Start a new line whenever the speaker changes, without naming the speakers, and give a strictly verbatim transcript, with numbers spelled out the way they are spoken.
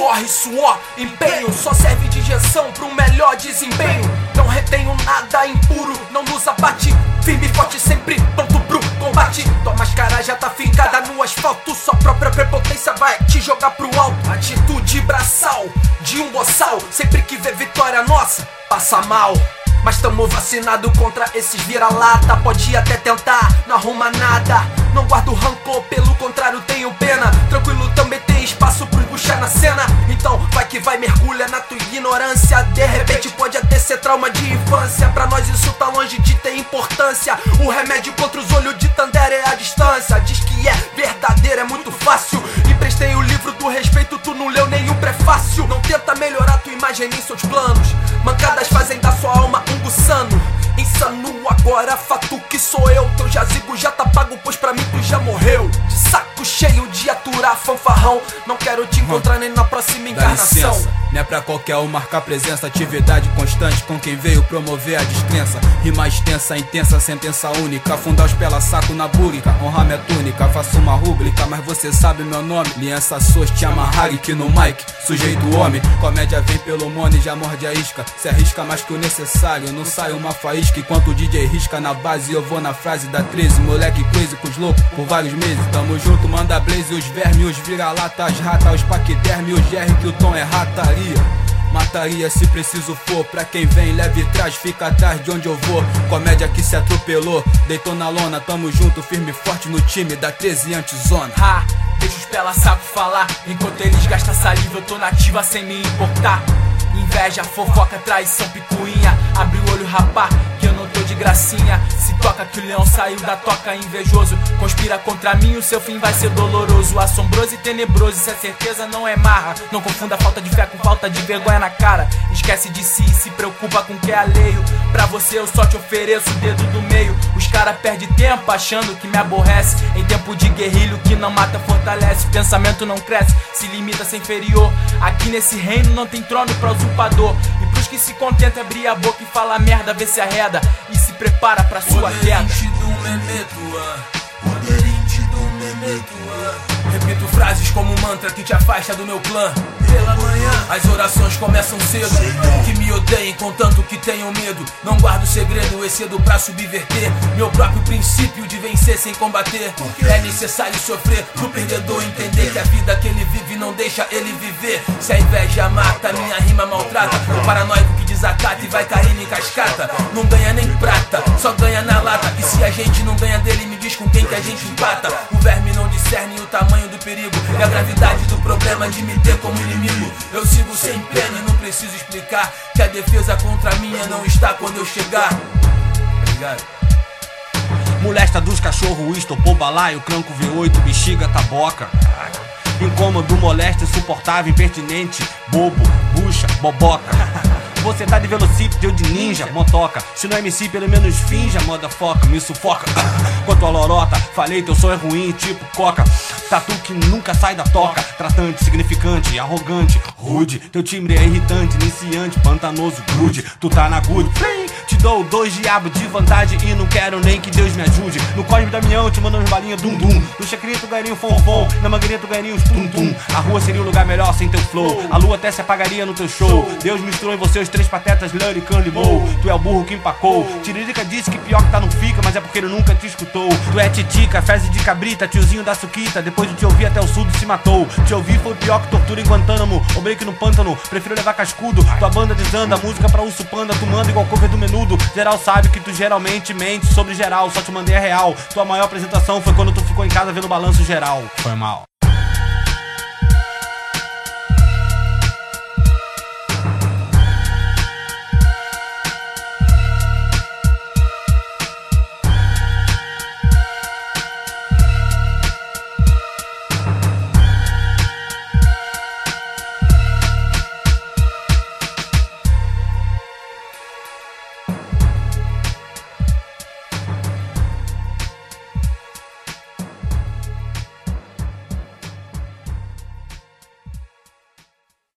corre, suor, empenho. Só serve de injeção pra um melhor desempenho. Não retenho nada impuro, não nos abate. Firme e forte, sempre pronto pro combate. Tua máscara já tá fincada no asfalto. Sua própria prepotência vai te jogar pro alto. Atitude braçal, de um boçal. Sempre que vê vitória nossa, passa mal. Mas tamo vacinado contra esses vira-lata. Pode até tentar, não arruma nada. Não guardo rancor, pelo contrário tenho pena. Tranquilo, também tem espaço pros puxar na cena. Então vai que vai, mergulha na tua ignorância. De repente pode até ser trauma de infância. Pra nós isso tá longe de ter importância. O remédio contra os olhos de Tandera é a distância. Diz que é verdadeiro, é muito fácil. Emprestei o livro do respeito, tu não leu nenhum prefácio. Não tenta melhorar tua imagem nem seus planos. Mancadas fazem da sua alma um gussano. Insano agora, fato que sou eu. Teu jazigo já tá pago, pois pra mim tu já morreu. De saco cheio de aturar fanfarrão. Não quero te encontrar nem na próxima encarnação.
Dá licença, não é pra qualquer um marcar presença. Atividade constante com quem veio promover a descrença. Rima extensa, intensa, sentença única. Afundar os pela saco na búrica, honrar minha túnica. Faço uma rúbrica, mas você sabe meu nome. Liança Sos, te amarrar aqui no mic. Sujeito homem, comédia vem pelo mone, já morde a isca. Se arrisca mais que o necessário, não sai uma faísca. Enquanto o D J risca na base, eu vou na frase da treze. Moleque crazy com os loucos por vários meses. Tamo junto, manda blaze, os vermes, os vira-lata, as rata, os paquiderme, os G R que o tom é rataria. Mataria se preciso for. Pra quem vem, leve trás, fica atrás de onde eu vou. Comédia que se atropelou, deitou na lona. Tamo junto, firme e forte no time da treze antizona.
Ha, deixa os pela saco falar. Enquanto eles gastam saliva, eu tô nativa sem me importar. Inveja, fofoca, traição, picuinha. Abre o olho, rapá, que eu não tô de gracinha. Se toca que o leão saiu da toca, invejoso. Conspira contra mim, o seu fim vai ser doloroso. Assombroso e tenebroso, isso é certeza, não é marra. Não confunda falta de fé com falta de vergonha na cara. Esquece de si e se preocupa com o que é alheio. Pra você eu só te ofereço o dedo do meio. Os cara perdem tempo achando que me aborrece. Em tempo de guerrilho que não mata, fortalece. O pensamento não cresce, se limita a ser inferior. Aqui nesse reino não tem trono pra usurpador. E pros que se contentam abrir a boca e falar merda, vê se arreda e se prepara pra sua queda.
Repito frases como mantra que te afasta do meu clã. Pela manhã as orações começam cedo. Que me odeiem contanto que tenham medo. Não guardo segredo, excedo pra subverter meu próprio princípio de vencer sem combater. É necessário sofrer pro perdedor entender que a vida que ele vive não deixa ele viver. Se a inveja mata, minha rima maltrata. O paranoico que desacata e vai caindo em cascata não ganha nem prata, só ganha na lata. E se a gente não ganha dele, me diz com quem que a gente empata. O verme não discerne o tamanho do perigo e a gravidade do problema de me ter como inimigo. Eu sigo sem pena e não preciso explicar que a defesa contra mim não está quando eu chegar. Obrigado.
Molesta dos cachorros, estopou balaio, cranco V oito, bexiga, taboca. Incômodo, molesto, insuportável, impertinente, bobo, bucha, boboca. Você tá de velocípede ou de ninja, motoca. Se não é M C, pelo menos finja, motherfucker, me sufoca. Quanto a lorota, falei, teu som é ruim, tipo coca. Tatu que nunca sai da toca. Tratante, significante, arrogante, rude. Teu timbre é irritante, iniciante, pantanoso, grude. Tu tá na good, te dou dois diabos de vantagem e não quero nem que Deus me ajude. No Cosme Damião te mando umas balinhas dum dum. No Chacrinha tu ganharia um fonfon, na Mangueirinha tu ganharia uns tum tum. A rua seria um lugar melhor sem teu flow. A lua até se apagaria no teu show. Deus misturou em você os três patetas, Lurry, Khan, Limou. Tu é o burro que empacou. Tiririca disse que pior que tá não fica, mas é porque ele nunca te escutou. Tu é titica, fezes de cabrita, tiozinho da suquita. Depois de te ouvir até o surdo se matou. Te ouvir foi pior que tortura em Guantánamo ou break no pântano, prefiro levar cascudo. Tua banda desanda, música pra urso panda. Tu manda igual cover do Menudo. Geral sabe que tu geralmente mente sobre geral, só te mandei a real. Tua maior apresentação foi quando tu ficou em casa vendo o balanço geral. Foi mal.